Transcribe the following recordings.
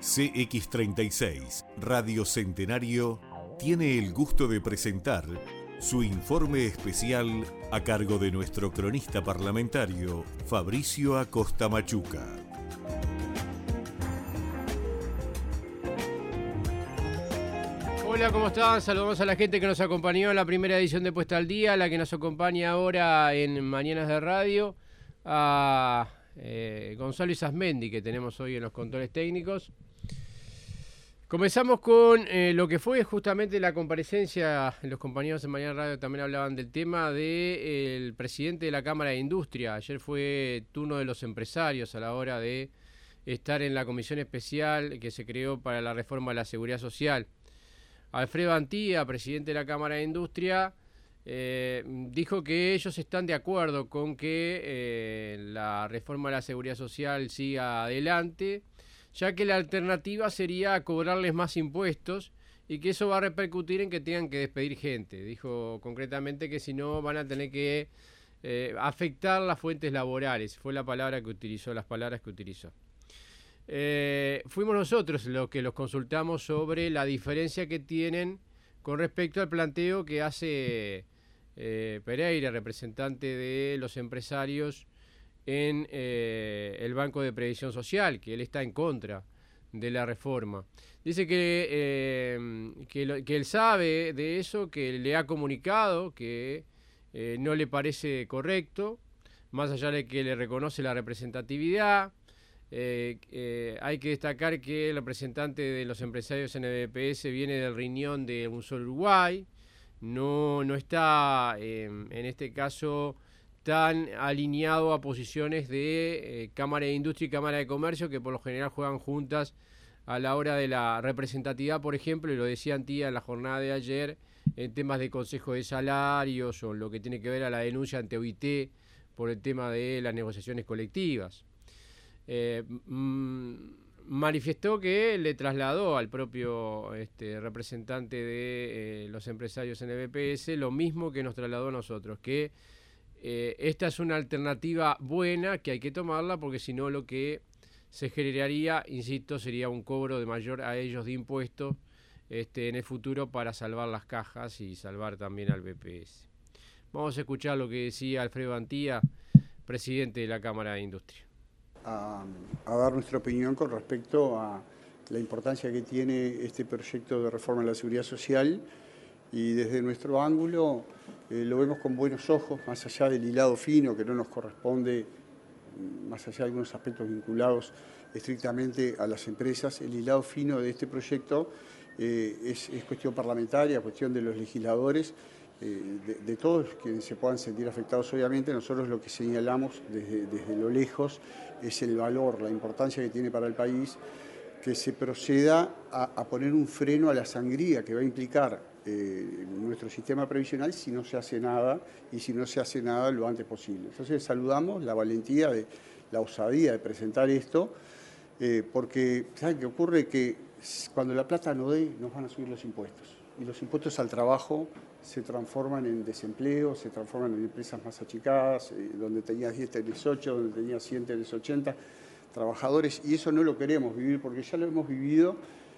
CX36 Radio Centenario tiene el gusto de presentar su informe especial a cargo de nuestro cronista parlamentario Fabricio Acosta Machuca. Hola, ¿cómo están? Saludamos a la gente que nos acompañó en la primera edición de Puesta al Día, la que nos acompaña ahora en Mañanas de Radio, a Gonzalo Isasmendi, que tenemos hoy en los controles técnicos. Comenzamos con lo que fue justamente la comparecencia. Los compañeros de Mañana Radio también hablaban del tema del presidente de la Cámara de Industria. Ayer fue turno de los empresarios a la hora de estar en la comisión especial que se creó para la reforma de la seguridad social. Alfredo Antía, presidente de la Cámara de Industria, dijo que ellos están de acuerdo con que la reforma de la seguridad social siga adelante, ya que la alternativa sería cobrarles más impuestos y que eso va a repercutir en que tengan que despedir gente. Dijo concretamente que si no van a tener que afectar las fuentes laborales. Fue la palabra que utilizó, las palabras que utilizó. Fuimos nosotros los que los consultamos sobre la diferencia que tienen con respecto al planteo que hace Pereira, representante de los empresarios en el Banco de Previsión Social, que él está en contra de la reforma. Dice que él sabe de eso, que le ha comunicado que no le parece correcto, más allá de que le reconoce la representatividad. Hay que destacar que el representante de los empresarios en el BPS viene del riñón de Un Solo Uruguay, no está en este caso tan alineado a posiciones de Cámara de Industria y Cámara de Comercio, que por lo general juegan juntas a la hora de la representatividad, por ejemplo, y lo decía Antía en la jornada de ayer, en temas de consejo de salarios o lo que tiene que ver a la denuncia ante OIT por el tema de las negociaciones colectivas. Manifestó que le trasladó al propio representante de los empresarios en el BPS lo mismo que nos trasladó a nosotros, que esta es una alternativa buena, que hay que tomarla, porque si no lo que se generaría, insisto, sería un cobro de mayor a ellos de impuestos en el futuro para salvar las cajas y salvar también al BPS. Vamos a escuchar lo que decía Alfredo Antía, presidente de la Cámara de Industria. A dar nuestra opinión con respecto a la importancia que tiene este proyecto de reforma de la seguridad social, y desde nuestro ángulo lo vemos con buenos ojos, más allá del hilado fino que no nos corresponde, más allá de algunos aspectos vinculados estrictamente a las empresas. El hilado fino de este proyecto es cuestión parlamentaria, cuestión de los legisladores, de todos quienes se puedan sentir afectados. Obviamente nosotros lo que señalamos desde lo lejos es el valor, la importancia que tiene para el país que se proceda a poner un freno a la sangría que va a implicar nuestro sistema previsional si no se hace nada, y si no se hace nada lo antes posible. Entonces saludamos la valentía, la osadía de presentar esto, porque ¿saben qué ocurre? Que cuando la plata no dé, nos van a subir los impuestos, y los impuestos al trabajo se transforman en desempleo, se transforman en empresas más achicadas, donde tenías 10 tenés 8, donde tenías 100 tenés 80 trabajadores, y eso no lo queremos vivir, porque ya lo hemos vivido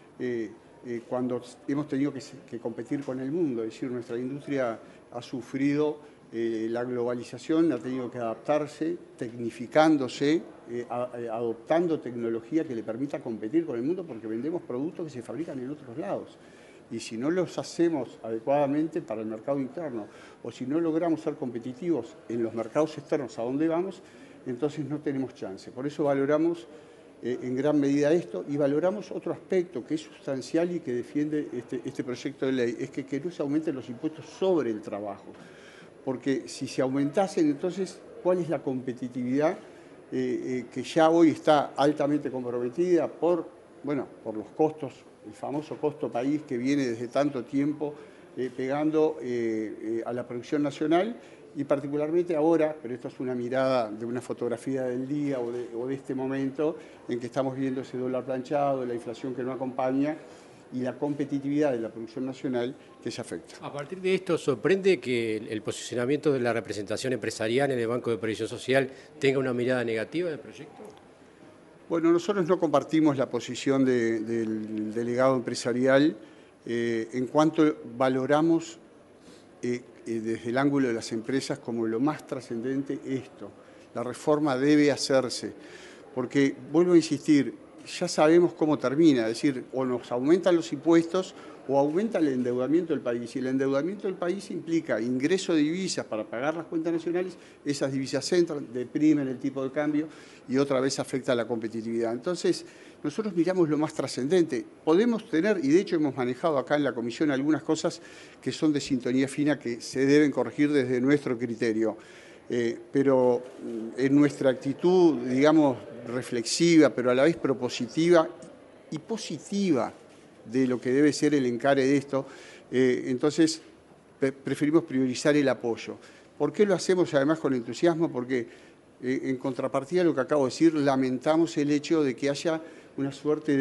cuando hemos tenido que competir con el mundo. Es decir, nuestra industria ha sufrido la globalización, ha tenido que adaptarse, tecnificándose, adoptando tecnología que le permita competir con el mundo, porque vendemos productos que se fabrican en otros lados. Y si no los hacemos adecuadamente para el mercado interno, o si no logramos ser competitivos en los mercados externos a donde vamos, entonces no tenemos chance. Por eso valoramos en gran medida esto, y valoramos otro aspecto que es sustancial y que defiende este proyecto de ley, es que no se aumenten los impuestos sobre el trabajo. Porque si se aumentasen, entonces, ¿cuál es la competitividad que ya hoy está altamente comprometida por los costos, el famoso costo país que viene desde tanto tiempo pegando a la producción nacional, y particularmente ahora, pero esto es una mirada de una fotografía del día o de este momento en que estamos viendo ese dólar planchado, la inflación que no acompaña y la competitividad de la producción nacional que se afecta. A partir de esto, ¿sorprende que el posicionamiento de la representación empresarial en el Banco de Previsión Social tenga una mirada negativa del proyecto? Bueno, nosotros no compartimos la posición del delegado empresarial en cuanto valoramos desde el ángulo de las empresas como lo más trascendente esto. La reforma debe hacerse, porque, vuelvo a insistir, ya sabemos cómo termina, es decir, o nos aumentan los impuestos o aumenta el endeudamiento del país. Y el endeudamiento del país implica ingreso de divisas para pagar las cuentas nacionales, esas divisas entran, deprimen el tipo de cambio y otra vez afecta a la competitividad. Entonces, nosotros miramos lo más trascendente. Podemos tener, y de hecho hemos manejado acá en la comisión algunas cosas que son de sintonía fina que se deben corregir desde nuestro criterio. Pero en nuestra actitud, digamos, reflexiva, pero a la vez propositiva y positiva de lo que debe ser el encare de esto, entonces preferimos priorizar el apoyo. ¿Por qué lo hacemos además con entusiasmo? Porque en contrapartida a lo que acabo de decir, lamentamos el hecho de que haya una suerte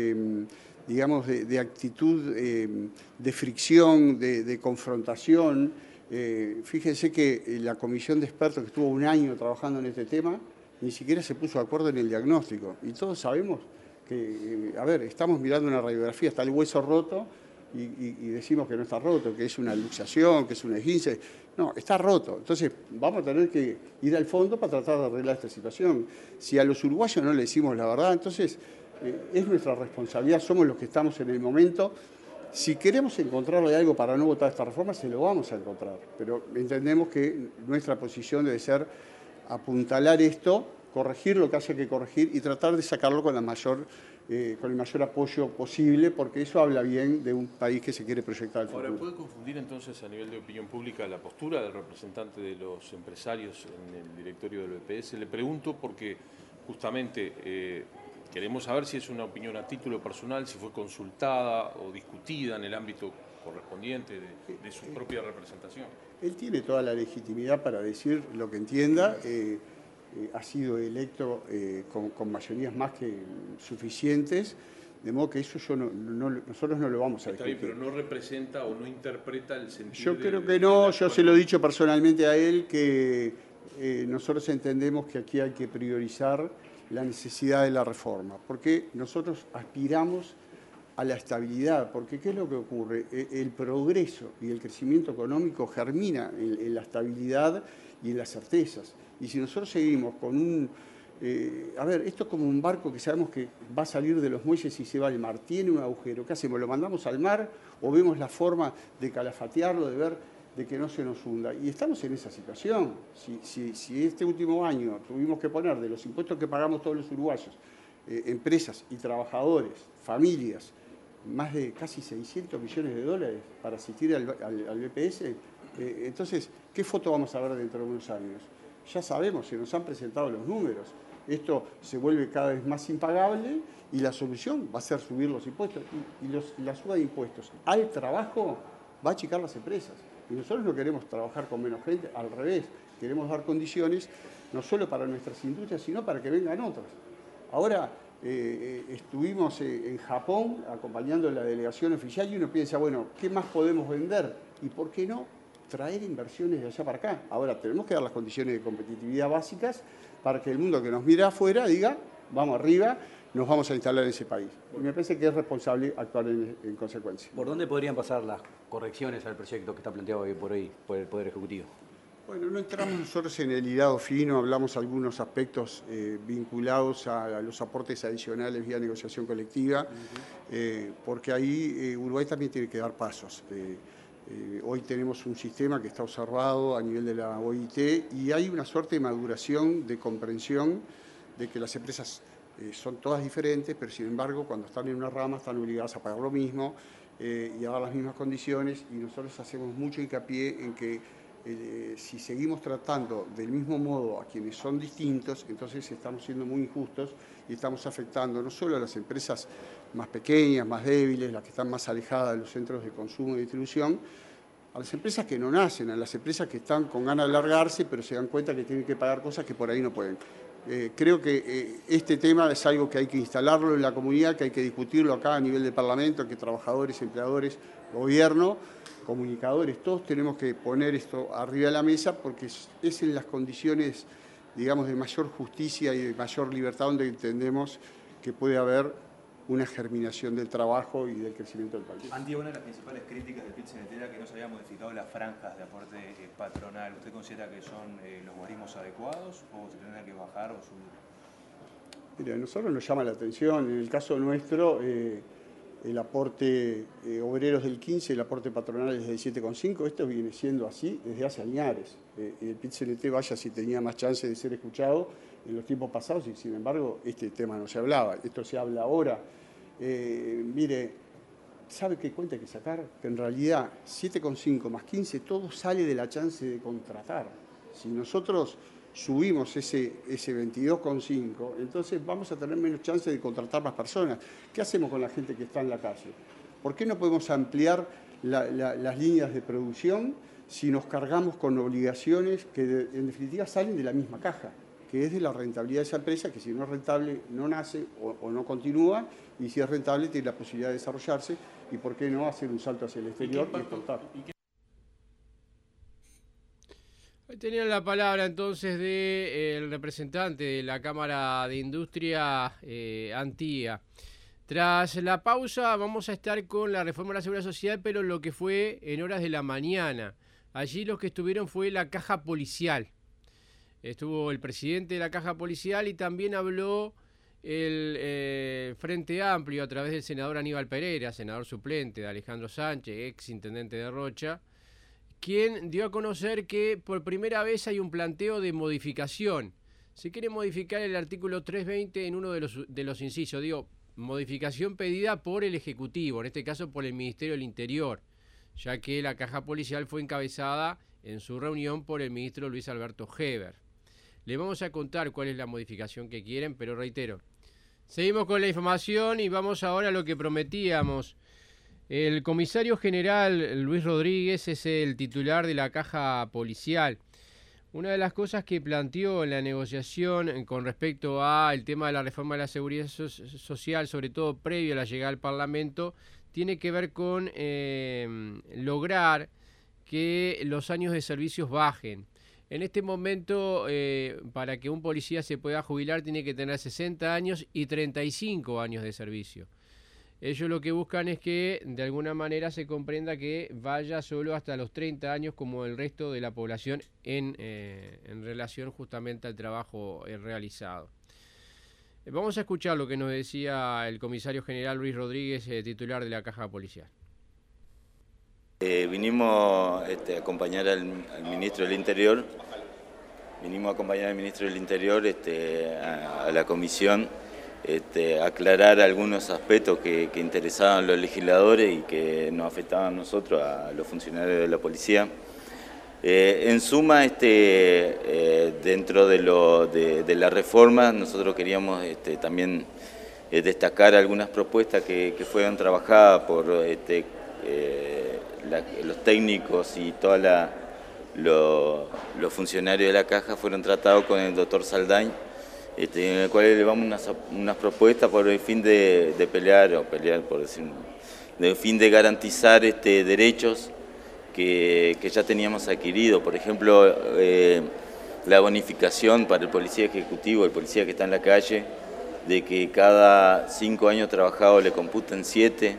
digamos, de actitud de fricción, de confrontación. Fíjense que la comisión de expertos que estuvo un año trabajando en este tema ni siquiera se puso de acuerdo en el diagnóstico. Y todos sabemos que, a ver, estamos mirando una radiografía, está el hueso roto y decimos que no está roto, que es una luxación, que es un esguince. No, está roto. Entonces vamos a tener que ir al fondo para tratar de arreglar esta situación. Si a los uruguayos no le decimos la verdad, entonces es nuestra responsabilidad, somos los que estamos en el momento. Si queremos encontrarle algo para no votar esta reforma, se lo vamos a encontrar. Pero entendemos que nuestra posición debe ser apuntalar esto, corregir lo que haya que corregir y tratar de sacarlo con el mayor apoyo posible, porque eso habla bien de un país que se quiere proyectar al futuro. Ahora, ¿puede confundir entonces a nivel de opinión pública la postura del representante de los empresarios en el directorio del BPS? Le pregunto porque justamente queremos saber si es una opinión a título personal, si fue consultada o discutida en el ámbito correspondiente de su propia representación. Él tiene toda la legitimidad para decir lo que entienda. Ha sido electo con mayorías más que suficientes, de modo que eso nosotros no lo vamos a discutir. Está bien, pero no representa o no interpreta el sentido. Yo creo que no, yo se lo he dicho personalmente a él, que nosotros entendemos que aquí hay que priorizar la necesidad de la reforma, porque nosotros aspiramos a la estabilidad, porque ¿qué es lo que ocurre? El progreso y el crecimiento económico germina en la estabilidad y en las certezas. Y si nosotros seguimos con esto es como un barco que sabemos que va a salir de los muelles y se va al mar, tiene un agujero, ¿qué hacemos? ¿Lo mandamos al mar o vemos la forma de calafatearlo, de ver de que no se nos hunda? Y estamos en esa situación. Si este último año tuvimos que poner de los impuestos que pagamos todos los uruguayos, empresas y trabajadores, familias, más de casi 600 millones de dólares para asistir al BPS, entonces, ¿qué foto vamos a ver dentro de unos años? Ya sabemos, se nos han presentado los números. Esto se vuelve cada vez más impagable y la solución va a ser subir los impuestos. Y la suba de impuestos al trabajo va a achicar las empresas. Y nosotros no queremos trabajar con menos gente, al revés, queremos dar condiciones no solo para nuestras industrias, sino para que vengan otras. Ahora estuvimos en Japón acompañando la delegación oficial y uno piensa, bueno, ¿qué más podemos vender? ¿Y por qué no traer inversiones de allá para acá? Ahora tenemos que dar las condiciones de competitividad básicas para que el mundo que nos mira afuera diga, vamos arriba, nos vamos a instalar en ese país. Y me parece que es responsable actuar en consecuencia. ¿Por dónde podrían pasar las correcciones al proyecto que está planteado hoy por el Poder Ejecutivo? Bueno, no entramos nosotros en el hilado fino, hablamos algunos aspectos vinculados a los aportes adicionales vía negociación colectiva, porque ahí Uruguay también tiene que dar pasos. Hoy tenemos un sistema que está observado a nivel de la OIT y hay una suerte de maduración, de comprensión de que las empresas son todas diferentes, pero sin embargo cuando están en una rama están obligadas a pagar lo mismo y a dar las mismas condiciones, y nosotros hacemos mucho hincapié en que si seguimos tratando del mismo modo a quienes son distintos, entonces estamos siendo muy injustos y estamos afectando no solo a las empresas más pequeñas, más débiles, las que están más alejadas de los centros de consumo y distribución, a las empresas que no nacen, a las empresas que están con ganas de largarse, pero se dan cuenta que tienen que pagar cosas que por ahí no pueden. Creo que este tema es algo que hay que instalarlo en la comunidad, que hay que discutirlo acá a nivel del Parlamento, que trabajadores, empleadores, gobierno, comunicadores, todos tenemos que poner esto arriba de la mesa porque es en las condiciones digamos, de mayor justicia y de mayor libertad, donde entendemos que puede haber una germinación del trabajo y del crecimiento del país. Andy, una de las principales críticas del PIT-CNT era que no se había modificado las franjas de aporte patronal. ¿Usted considera que son los guarismos adecuados o se tendrán que bajar o subir? Mira, a nosotros nos llama la atención, en el caso nuestro, el aporte obreros del 15, el aporte patronal es del 7,5, esto viene siendo así desde hace años. El PIT-CNT, vaya si tenía más chance de ser escuchado en los tiempos pasados y sin embargo este tema no se hablaba, esto se habla ahora. Mire, ¿sabe qué cuenta hay que sacar? Que en realidad 7,5 más 15, todo sale de la chance de contratar. Si nosotros subimos ese 22,5, entonces vamos a tener menos chance de contratar más personas. ¿Qué hacemos con la gente que está en la calle? ¿Por qué no podemos ampliar las líneas de producción si nos cargamos con obligaciones que en definitiva salen de la misma caja, que es de la rentabilidad de esa empresa, que si no es rentable no nace o no continúa, y si es rentable tiene la posibilidad de desarrollarse, y por qué no hacer un salto hacia el exterior y exportar. Ahí tenían la palabra entonces del representante de la Cámara de Industria, Antía. Tras la pausa vamos a estar con la reforma de la Seguridad Social, pero lo que fue en horas de la mañana. Allí los que estuvieron fue la Caja Policial. Estuvo el presidente de la Caja Policial y también habló el Frente Amplio a través del senador Aníbal Pereira, senador suplente de Alejandro Sánchez, ex intendente de Rocha, quien dio a conocer que por primera vez hay un planteo de modificación. Se quiere modificar el artículo 320 en uno de los incisos. Digo, modificación pedida por el Ejecutivo, en este caso por el Ministerio del Interior, ya que la Caja Policial fue encabezada en su reunión por el ministro Luis Alberto Heber. Le vamos a contar cuál es la modificación que quieren, pero reitero, seguimos con la información y vamos ahora a lo que prometíamos. El comisario general Luis Rodríguez es el titular de la Caja Policial. Una de las cosas que planteó en la negociación con respecto al tema de la reforma de la seguridad social, sobre todo previo a la llegada al Parlamento, tiene que ver con lograr que los años de servicios bajen. En este momento, para que un policía se pueda jubilar, tiene que tener 60 años y 35 años de servicio. Ellos lo que buscan es que de alguna manera se comprenda que vaya solo hasta los 30 años como el resto de la población en relación justamente al trabajo realizado. Vamos a escuchar lo que nos decía el comisario general Luis Rodríguez, titular de la Caja Policial. Vinimos a acompañar al ministro del Interior, a la comisión, aclarar algunos aspectos que interesaban a los legisladores y que nos afectaban a nosotros, a los funcionarios de la policía. En suma, dentro de la reforma, nosotros queríamos también destacar algunas propuestas que fueron trabajadas por los técnicos y todos los funcionarios de la Caja. Fueron tratados con el doctor Saldañ, en el cual elevamos unas propuestas por el fin de pelear por decirlo, de fin de garantizar derechos que ya teníamos adquirido. Por ejemplo, la bonificación para el policía ejecutivo, el policía que está en la calle, de que cada 5 años trabajados le computen 7,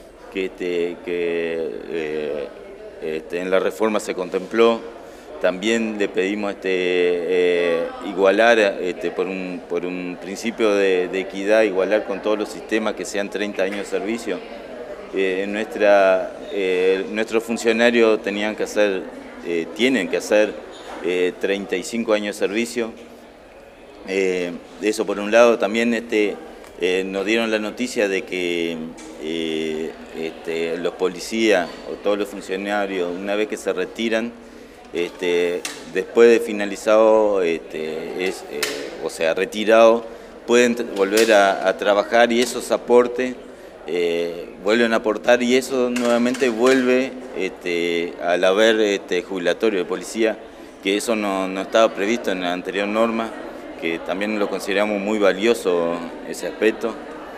que en la reforma se contempló. También le pedimos igualar, por un principio de equidad, igualar con todos los sistemas que sean 30 años de servicio. Nuestros funcionarios tienen que hacer 35 años de servicio. Eso por un lado. También nos dieron la noticia de que los policías o todos los funcionarios, una vez que se retiran, después de finalizado, retirado, pueden volver a trabajar, y esos aportes vuelven a aportar, y eso nuevamente vuelve al haber jubilatorio de policía, que eso no estaba previsto en la anterior norma, que también lo consideramos muy valioso ese aspecto.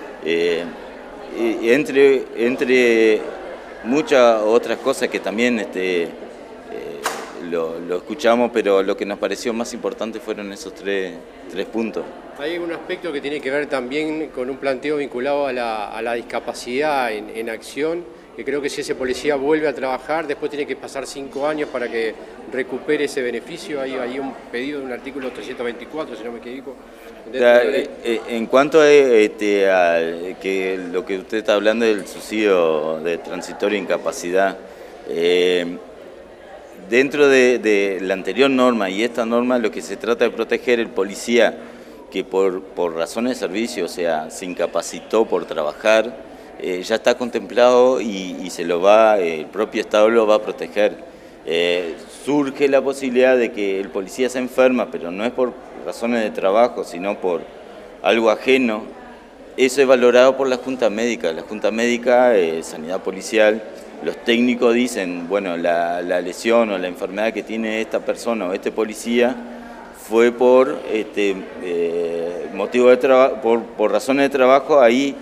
Y entre muchas otras cosas que también lo escuchamos, pero lo que nos pareció más importante fueron esos tres puntos. Hay un aspecto que tiene que ver también con un planteo vinculado a la discapacidad en acción, que creo que si ese policía vuelve a trabajar, después tiene que pasar 5 años para que recupere ese beneficio. Hay un pedido de un artículo 324, si no me equivoco. En cuanto a que lo que usted está hablando del subsidio de transitoria incapacidad, dentro de la anterior norma y esta norma, lo que se trata de proteger el policía que por razones de servicio, o sea, se incapacitó por trabajar, ya está contemplado y el propio Estado lo va a proteger. Surge la posibilidad de que el policía se enferma, pero no es por razones de trabajo, sino por algo ajeno. Eso es valorado por la Junta Médica. La Junta Médica, Sanidad Policial, los técnicos dicen, bueno, la lesión o la enfermedad que tiene esta persona o este policía fue por motivo de trabajo, por razones de trabajo. Ahí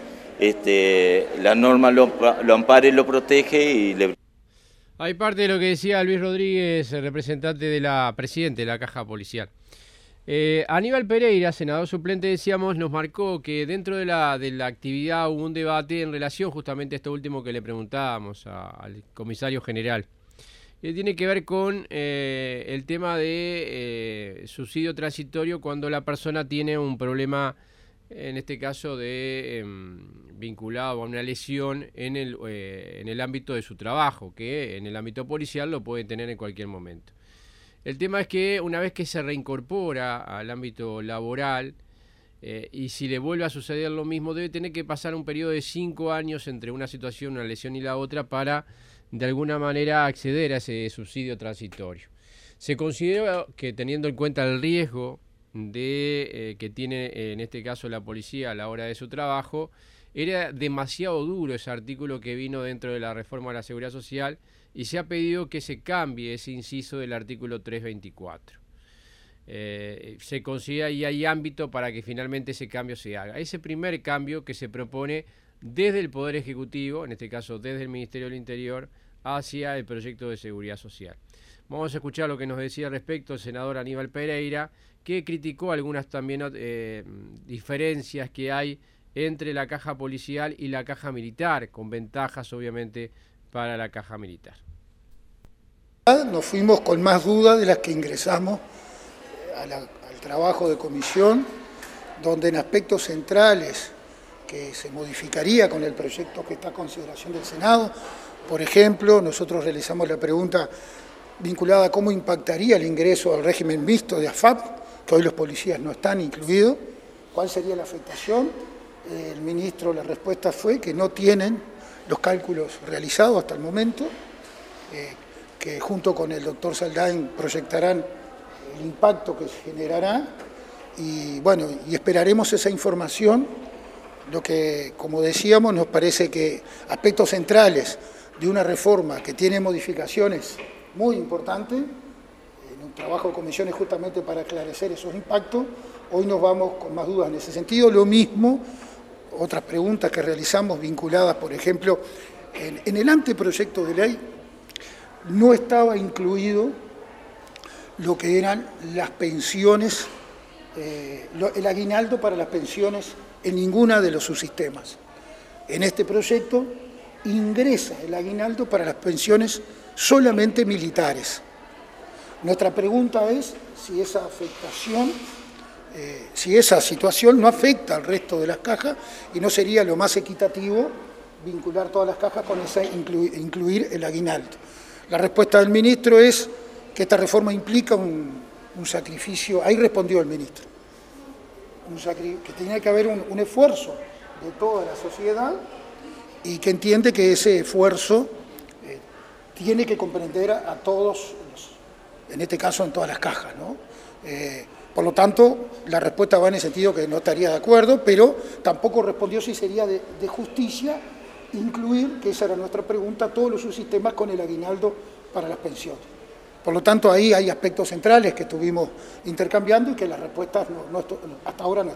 la norma lo ampara y lo protege y le... Hay parte de lo que decía Luis Rodríguez, el representante de la presidente de la Caja Policial. Aníbal Pereira, senador suplente, decíamos, nos marcó que dentro de la actividad hubo un debate en relación justamente a esto último que le preguntábamos al comisario general. Tiene que ver con el tema de subsidio transitorio cuando la persona tiene un problema, en este caso vinculado a una lesión en el ámbito de su trabajo, que en el ámbito policial lo puede tener en cualquier momento. El tema es que una vez que se reincorpora al ámbito laboral y si le vuelve a suceder lo mismo, debe tener que pasar un periodo de 5 años entre una situación, una lesión y la otra para de alguna manera acceder a ese subsidio transitorio. Se considera que teniendo en cuenta el riesgo que tiene en este caso la policía a la hora de su trabajo, era demasiado duro ese artículo que vino dentro de la reforma de la Seguridad Social y se ha pedido que se cambie ese inciso del artículo 324. Se considera y hay ámbito para que finalmente ese cambio se haga. Ese primer cambio que se propone desde el Poder Ejecutivo, en este caso desde el Ministerio del Interior, hacia el proyecto de Seguridad Social. Vamos a escuchar lo que nos decía al respecto el senador Aníbal Pereira, que criticó algunas también diferencias que hay entre la caja policial y la caja militar, con ventajas obviamente para la caja militar. Nos fuimos con más dudas de las que ingresamos al trabajo de comisión, donde en aspectos centrales que se modificaría con el proyecto que está a consideración del Senado, por ejemplo, nosotros realizamos la pregunta vinculada a cómo impactaría el ingreso al régimen mixto de AFAP, que hoy los policías no están incluidos, cuál sería la afectación. El ministro, la respuesta fue que no tienen los cálculos realizados hasta el momento, que junto con el doctor Saldain proyectarán el impacto que se generará y bueno, y esperaremos esa información. Lo que, como decíamos, nos parece que aspectos centrales de una reforma que tiene modificaciones muy importantes, en un trabajo de comisiones justamente para esclarecer esos impactos, hoy nos vamos con más dudas en ese sentido. Lo mismo, otras preguntas que realizamos vinculadas, por ejemplo, en el anteproyecto de ley no estaba incluido lo que eran las pensiones, el aguinaldo para las pensiones en ninguna de los subsistemas. En este proyecto ingresa el aguinaldo para las pensiones solamente militares. Nuestra pregunta es si esa afectación, si esa situación no afecta al resto de las cajas y no sería lo más equitativo vincular todas las cajas con esa, incluir el aguinaldo. La respuesta del ministro es que esta reforma implica un sacrificio, ahí respondió el ministro, que tiene que haber un esfuerzo de toda la sociedad y que entiende que ese esfuerzo tiene que comprender a todos, en este caso en todas las cajas, ¿no? Por lo tanto, la respuesta va en el sentido que no estaría de acuerdo, pero tampoco respondió si sería de justicia incluir, que esa era nuestra pregunta, todos los subsistemas con el aguinaldo para las pensiones. Por lo tanto, ahí hay aspectos centrales que estuvimos intercambiando y que las respuestas hasta ahora no están.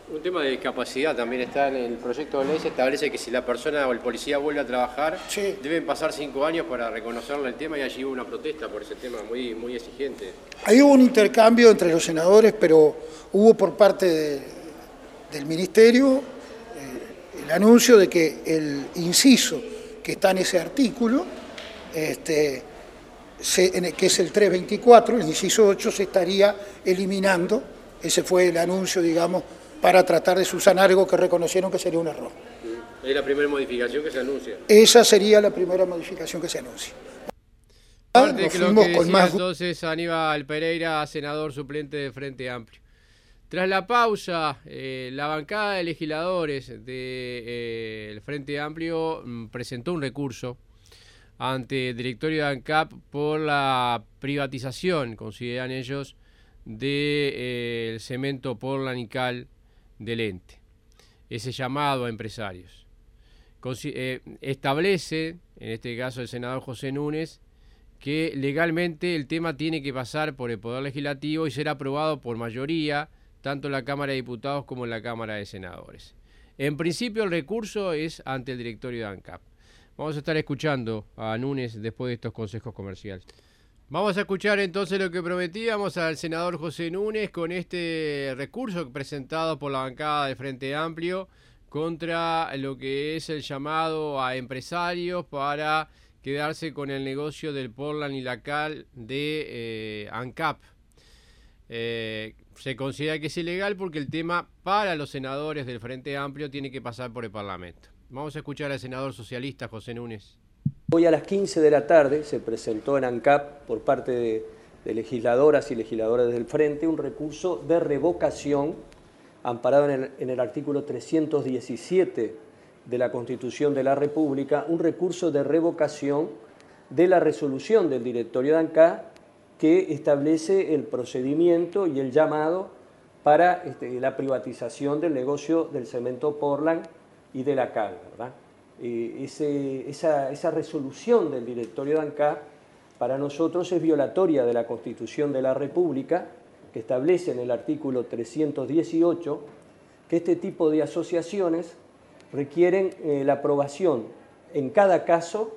Un tema de discapacidad también está en el proyecto de ley, se establece que si la persona o el policía vuelve a trabajar, Sí. deben pasar 5 años para reconocerle el tema, y allí hubo una protesta por ese tema muy exigente. Ahí hubo un intercambio entre los senadores, pero hubo por parte del Ministerio el anuncio de que el inciso que está en ese artículo, que es el 324, el inciso 8, se estaría eliminando. Ese fue el anuncio, digamos, para tratar de subsanar algo que reconocieron que sería un error. Es la primera modificación que se anuncia. Esa sería la primera modificación que se anuncia. Aparte Nos que lo fuimos que con decía más entonces Aníbal Pereira, senador suplente de Frente Amplio. Tras la pausa, la bancada de legisladores del Frente Amplio presentó un recurso ante el directorio de ANCAP por la privatización, consideran ellos, del cemento Portland y Cal del ente. Ese llamado a empresarios. Establece, en este caso el senador José Núñez, que legalmente el tema tiene que pasar por el Poder Legislativo y ser aprobado por mayoría, tanto en la Cámara de Diputados como en la Cámara de Senadores. En principio el recurso es ante el directorio de ANCAP. Vamos a estar escuchando a Núñez después de estos consejos comerciales. Vamos a escuchar entonces lo que prometíamos al senador José Núñez con este recurso presentado por la bancada de Frente Amplio contra lo que es el llamado a empresarios para quedarse con el negocio del Portland y la Cal de ANCAP. Se considera que es ilegal porque el tema para los senadores del Frente Amplio tiene que pasar por el Parlamento. Vamos a escuchar al senador socialista José Núñez. Hoy a las 15 de la tarde se presentó en ANCAP por parte de legisladoras y legisladores del Frente un recurso de revocación amparado en el artículo 317 de la Constitución de la República, un recurso de revocación de la resolución del directorio de ANCAP que establece el procedimiento y el llamado para la privatización del negocio del cemento Portland y de la Cal, ¿verdad? Esa resolución del directorio de ANCAP para nosotros es violatoria de la Constitución de la República, que establece en el artículo 318 que este tipo de asociaciones requieren la aprobación en cada caso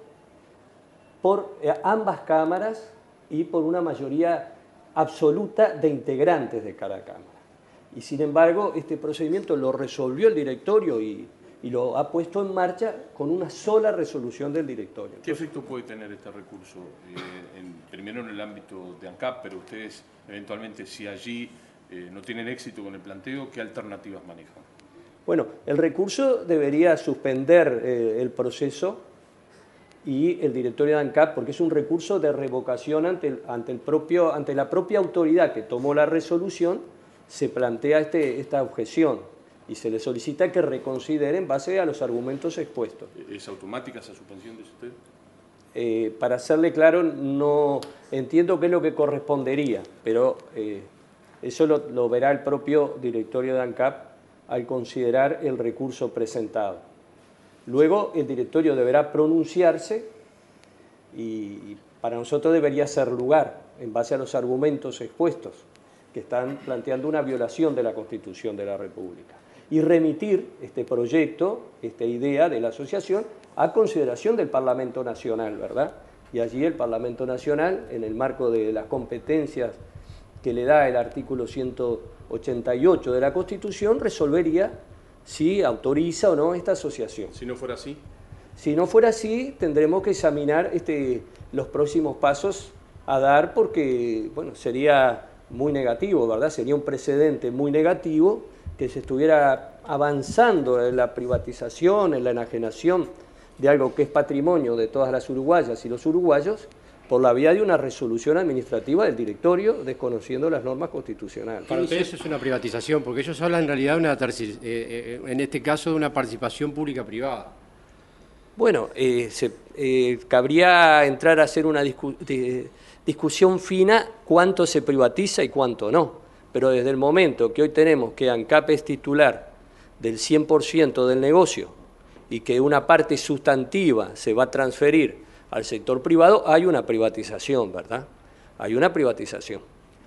por ambas cámaras y por una mayoría absoluta de integrantes de cada cámara. Y sin embargo, este procedimiento lo resolvió el directorio y lo ha puesto en marcha con una sola resolución del directorio. ¿Qué efecto puede tener este recurso? Primero en el ámbito de ANCAP, pero ustedes eventualmente, si allí no tienen éxito con el planteo, ¿qué alternativas manejan? Bueno, el recurso debería suspender el proceso y el directorio de ANCAP, porque es un recurso de revocación ante la propia autoridad que tomó la resolución, se plantea esta objeción y se le solicita que reconsidere en base a los argumentos expuestos. ¿Es automática esa suspensión de usted? Para serle claro, no entiendo qué es lo que correspondería, pero eso lo verá el propio directorio de ANCAP al considerar el recurso presentado. Luego el directorio deberá pronunciarse y para nosotros debería ser lugar, en base a los argumentos expuestos, que están planteando una violación de la Constitución de la República, y remitir este proyecto, esta idea de la asociación, a consideración del Parlamento Nacional, ¿verdad? Y allí el Parlamento Nacional, en el marco de las competencias que le da el artículo 188 de la Constitución, resolvería si autoriza o no esta asociación. Si no fuera así. Si no fuera así, tendremos que examinar los próximos pasos a dar, porque bueno, sería muy negativo, ¿verdad? Sería un precedente muy negativo que se estuviera avanzando en la privatización, en la enajenación de algo que es patrimonio de todas las uruguayas y los uruguayos, por la vía de una resolución administrativa del directorio, desconociendo las normas constitucionales. Para ustedes eso es una privatización, porque ellos hablan en realidad en este caso de una participación pública-privada. Bueno, cabría entrar a hacer una discusión fina cuánto se privatiza y cuánto no. Pero desde el momento que hoy tenemos que ANCAP es titular del 100% del negocio y que una parte sustantiva se va a transferir al sector privado, hay una privatización, ¿verdad? Hay una privatización.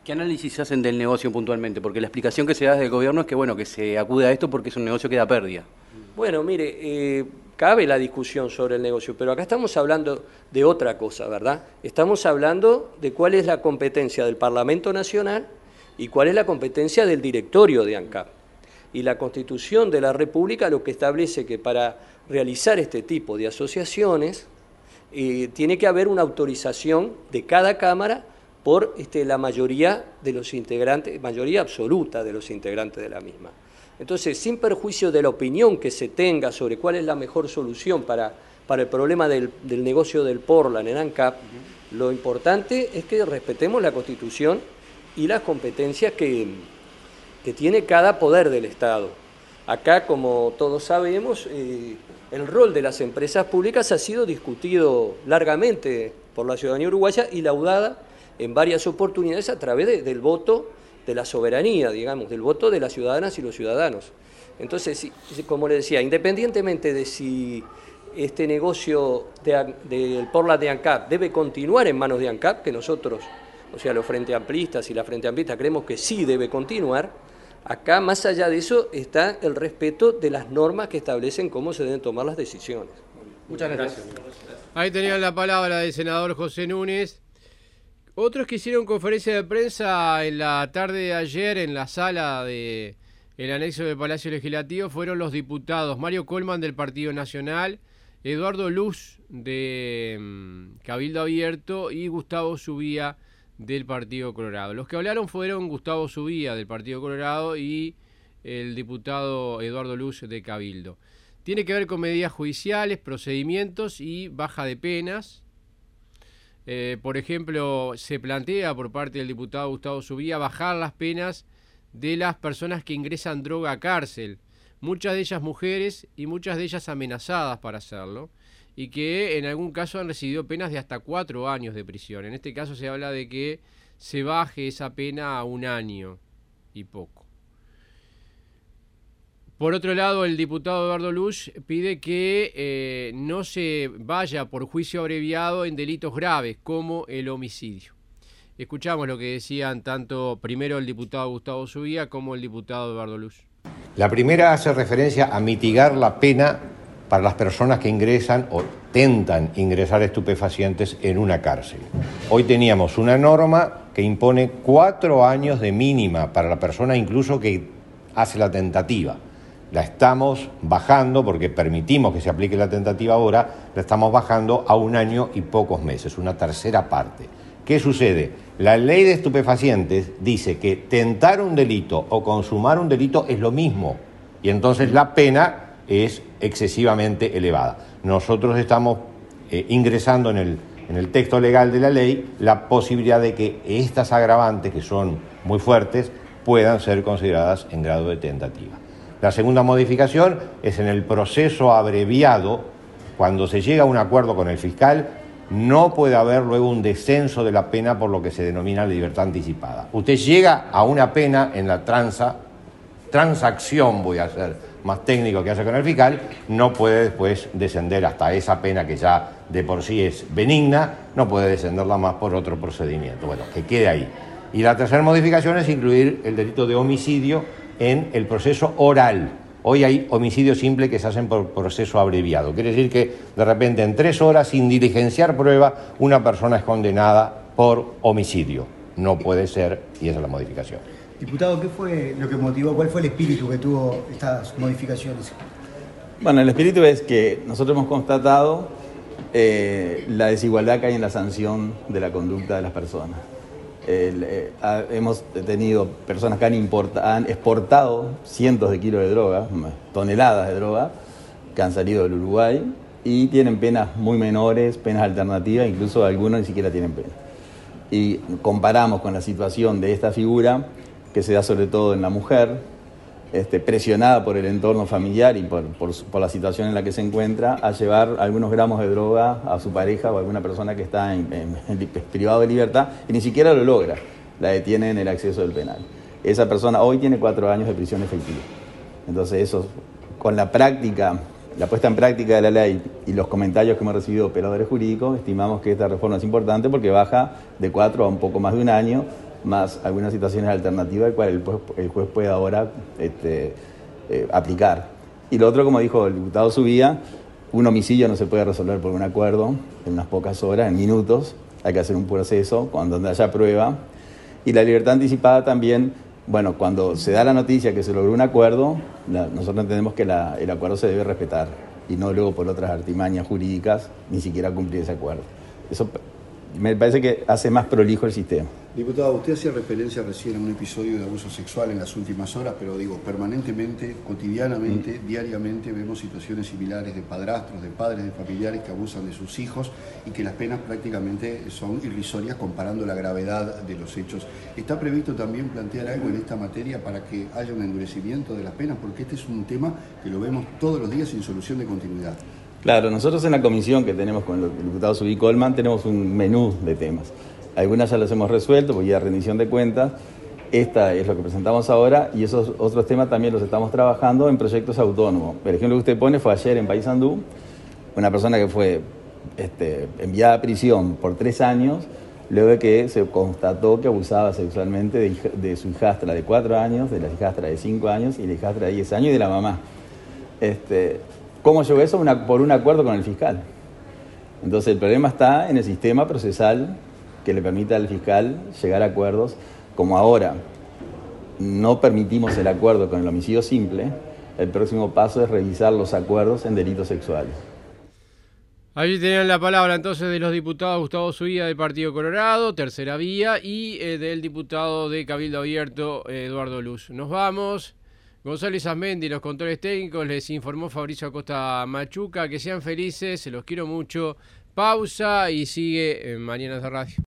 ¿Qué análisis hacen del negocio puntualmente? Porque la explicación que se da desde el gobierno es que, bueno, que se acude a esto porque es un negocio que da pérdida. Bueno, mire, cabe la discusión sobre el negocio, pero acá estamos hablando de otra cosa, ¿verdad? Estamos hablando de cuál es la competencia del Parlamento Nacional y cuál es la competencia del directorio de ANCAP. Y la Constitución de la República lo que establece que para realizar este tipo de asociaciones tiene que haber una autorización de cada Cámara por la mayoría de los integrantes, mayoría absoluta de los integrantes de la misma. Entonces, sin perjuicio de la opinión que se tenga sobre cuál es la mejor solución para el problema del negocio del Portland en ANCAP, lo importante es que respetemos la Constitución y las competencias que tiene cada poder del Estado. Acá, como todos sabemos, el rol de las empresas públicas ha sido discutido largamente por la ciudadanía uruguaya y laudada en varias oportunidades a través del voto de la soberanía, digamos, del voto de las ciudadanas y los ciudadanos. Entonces, como le decía, independientemente de si este negocio del Portland de ANCAP debe continuar en manos de ANCAP, que nosotros, o sea, los Frente Amplistas y la Frente Amplista creemos que sí debe continuar, acá más allá de eso está el respeto de las normas que establecen cómo se deben tomar las decisiones. Muchas gracias. Ahí tenían la palabra del senador José Núñez. Otros que hicieron conferencia de prensa en la tarde de ayer en la sala del anexo del Palacio Legislativo fueron los diputados Mario Colman del Partido Nacional, Eduardo Luz de Cabildo Abierto y Gustavo Subía del Partido Colorado. Los que hablaron fueron Gustavo Subía del Partido Colorado y el diputado Eduardo Luz de Cabildo. Tiene que ver con medidas judiciales, procedimientos y baja de penas. Por ejemplo, se plantea por parte del diputado Gustavo Subía bajar las penas de las personas que ingresan droga a cárcel, muchas de ellas mujeres y muchas de ellas amenazadas para hacerlo, y que en algún caso han recibido penas de hasta 4 años de prisión. En este caso se habla de que se baje esa pena a 1 año y poco. Por otro lado, el diputado Eduardo Luz pide que no se vaya por juicio abreviado en delitos graves como el homicidio. Escuchamos lo que decían tanto primero el diputado Gustavo Subía como el diputado Eduardo Luz. La primera hace referencia a mitigar la pena para las personas que ingresan o tentan ingresar estupefacientes en una cárcel. Hoy teníamos una norma que impone 4 años de mínima para la persona incluso que hace la tentativa. La estamos bajando, porque permitimos que se aplique la tentativa ahora, la estamos bajando a 1 año y pocos meses, una tercera parte. ¿Qué sucede? La ley de estupefacientes dice que tentar un delito o consumar un delito es lo mismo, y entonces la pena es excesivamente elevada. Nosotros estamos ingresando en el texto legal de la ley la posibilidad de que estas agravantes, que son muy fuertes, puedan ser consideradas en grado de tentativa. La segunda modificación es en el proceso abreviado. Cuando se llega a un acuerdo con el fiscal, no puede haber luego un descenso de la pena por lo que se denomina la libertad anticipada. Usted llega a una pena en la transacción, voy a ser más técnico que hace con el fiscal, no puede después descender hasta esa pena que ya de por sí es benigna, no puede descenderla más por otro procedimiento. Bueno, que quede ahí. Y la tercera modificación es incluir el delito de homicidio en el proceso oral. Hoy hay homicidio simple que se hacen por proceso abreviado. Quiere decir que de repente en 3 horas, sin diligenciar prueba, una persona es condenada por homicidio. No puede ser, y esa es la modificación. Diputado, ¿qué fue lo que motivó, cuál fue el espíritu que tuvo estas modificaciones? Bueno, el espíritu es que nosotros hemos constatado la desigualdad que hay en la sanción de la conducta de las personas. Hemos tenido personas que han exportado cientos de kilos de droga, toneladas de droga, que han salido del Uruguay y tienen penas muy menores, penas alternativas, incluso algunos ni siquiera tienen pena. Y comparamos con la situación de esta figura, que se da sobre todo en la mujer, presionada por el entorno familiar y por la situación en la que se encuentra, a llevar algunos gramos de droga a su pareja o a alguna persona que está privado de libertad y ni siquiera lo logra, la detiene en el acceso del penal. Esa persona hoy tiene 4 años de prisión efectiva. Entonces eso, con la práctica, la puesta en práctica de la ley y los comentarios que hemos recibido de operadores jurídicos, estimamos que esta reforma es importante porque baja de 4 a un poco más de 1 año más algunas situaciones alternativas, el cual el juez puede ahora aplicar. Y lo otro, como dijo el diputado Subía, un homicidio no se puede resolver por un acuerdo en unas pocas horas, en minutos, hay que hacer un proceso donde haya prueba. Y la libertad anticipada también, bueno, cuando se da la noticia que se logró un acuerdo, nosotros entendemos que el acuerdo se debe respetar y no luego por otras artimañas jurídicas ni siquiera cumplir ese acuerdo. Eso me parece que hace más prolijo el sistema. Diputado, usted hacía referencia recién a un episodio de abuso sexual en las últimas horas, pero digo, permanentemente, cotidianamente, diariamente vemos situaciones similares de padrastros, de padres, de familiares que abusan de sus hijos y que las penas prácticamente son irrisorias comparando la gravedad de los hechos. ¿Está previsto también plantear algo en esta materia para que haya un endurecimiento de las penas? Porque este es un tema que lo vemos todos los días sin solución de continuidad. Claro, nosotros en la comisión que tenemos con el diputado Subí Colman tenemos un menú de temas. Algunas ya las hemos resuelto, porque ya rendición de cuentas. Esta es lo que presentamos ahora y esos otros temas también los estamos trabajando en proyectos autónomos. El ejemplo que usted pone fue ayer en Paysandú, una persona que fue enviada a prisión por 3 años, luego de que se constató que abusaba sexualmente de su hijastra de 4 años, de la hijastra de 5 años y la hijastra de 10 años y de la mamá. ¿Cómo llegó eso? Por un acuerdo con el fiscal. Entonces el problema está en el sistema procesal que le permita al fiscal llegar a acuerdos. Como ahora no permitimos el acuerdo con el homicidio simple, el próximo paso es revisar los acuerdos en delitos sexuales. Allí tenían la palabra entonces de los diputados Gustavo Subía del Partido Colorado, Tercera Vía, y del diputado de Cabildo Abierto, Eduardo Luz. Nos vamos. Gonzalo Isasmendi, los controles técnicos, les informó Fabricio Acosta Machuca. Que sean felices, se los quiero mucho. Pausa y sigue en Mañanas de Radio.